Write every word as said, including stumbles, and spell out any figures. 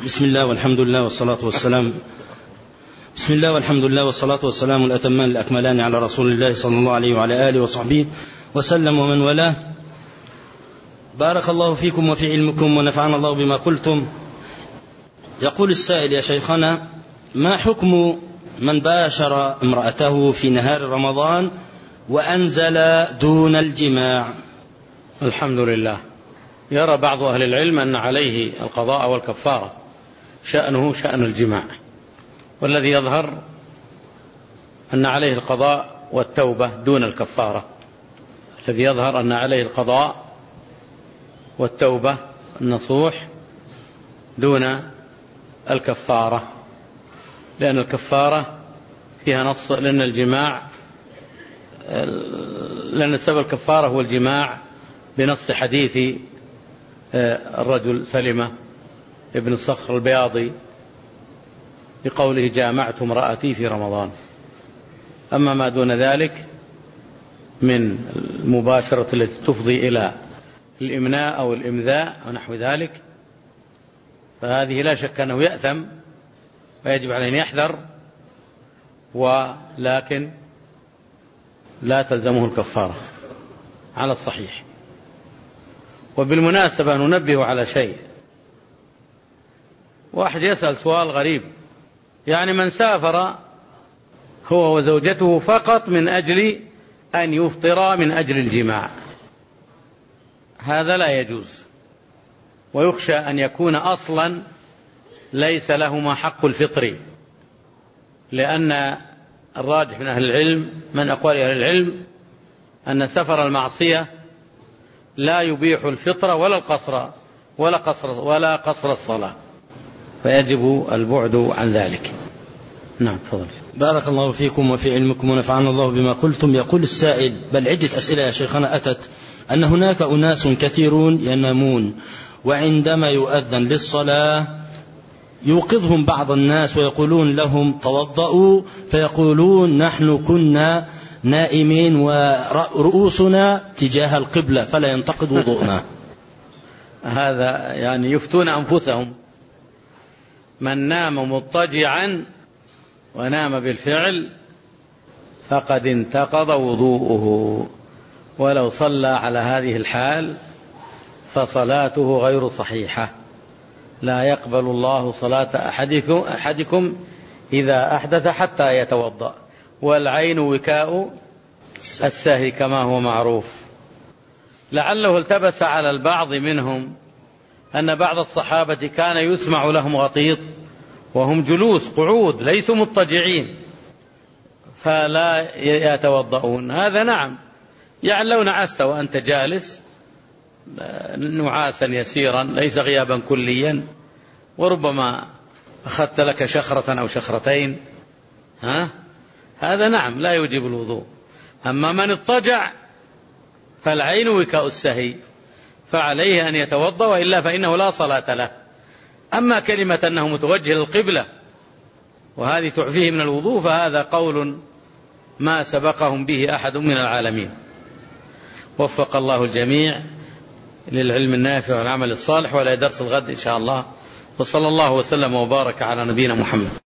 بسم الله والحمد لله والصلاة والسلام بسم الله والحمد لله والصلاة والسلام الأتمان الأكملان على رسول الله صلى الله عليه وعلى آله وصحبه وسلم ومن والاه. بارك الله فيكم وفي علمكم ونفعنا الله بما قلتم. يقول السائل: يا شيخنا، ما حكم من باشر امرأته في نهار رمضان وأنزل دون الجماع؟ الحمد لله. يرى بعض أهل العلم أن عليه القضاء والكفارة، شأنه شأن الجماع، والذي يظهر أن عليه القضاء والتوبة دون الكفارة. الذي يظهر أن عليه القضاء والتوبة النصوح دون الكفارة، لأن الكفارة فيها نص، لأن الجماع لأن سبب الكفارة هو الجماع بنص حديث الرجل سلمة ابن الصخر البياضي بقوله: جامعت امرأتي في رمضان. أما ما دون ذلك من المباشرة التي تفضي إلى الإمناء أو الإمذاء ونحو ذلك، فهذه لا شك أنه يأثم ويجب عليه أن يحذر، ولكن لا تلزمه الكفارة على الصحيح. وبالمناسبة ننبه على شيء. واحد يسأل سؤال غريب، يعني من سافر هو وزوجته فقط من أجل أن يفطر من أجل الجماع، هذا لا يجوز، ويخشى أن يكون أصلا ليس لهما حق الفطر، لأن الراجح من أهل العلم، من أقوال أهل العلم، أن سفر المعصية لا يبيح الفطر ولا القصر ولا قصر ولا قصر الصلاة، فيجب البعد عن ذلك. نعم، تفضل. بارك الله فيكم وفي علمكم ونفعنا الله بما قلتم. يقول السائل، بل عدة أسئلة يا شيخنا أتت، أن هناك أناس كثيرون ينامون، وعندما يؤذن للصلاة يوقظهم بعض الناس ويقولون لهم توضؤوا، فيقولون نحن كنا نائمين ورؤوسنا تجاه القبلة فلا ينتقد وضوءنا. هذا يعني يفتون أنفسهم. من نام مضطجعا ونام بالفعل فقد انتقض وضوءه، ولو صلى على هذه الحال فصلاته غير صحيحة. لا يقبل الله صلاة أحدكم, أحدكم إذا أحدث حتى يتوضأ، والعين وكاء السهي كما هو معروف. لعله التبس على البعض منهم أن بعض الصحابة كان يسمع لهم غطيط وهم جلوس قعود ليسوا مضطجعين فلا يتوضؤون. هذا نعم، يعني لو نعست وأنت جالس نعاسا يسيرا ليس غيابا كليا، وربما أخذت لك شخرة أو شخرتين، ها؟ هذا نعم لا يوجب الوضوء. أما من اضطجع فالعين وكاء السهي، فعليه أن يتوضأ، وإلا فإنه لا صلاة له. أما كلمة أنه متوجه للقبلة وهذه تعفيه من الوضوء، فهذا قول ما سبقهم به أحد من العالمين. وفق الله الجميع للعلم النافع والعمل الصالح، ولا درس الغد إن شاء الله. وصلى الله وسلم وبارك على نبينا محمد.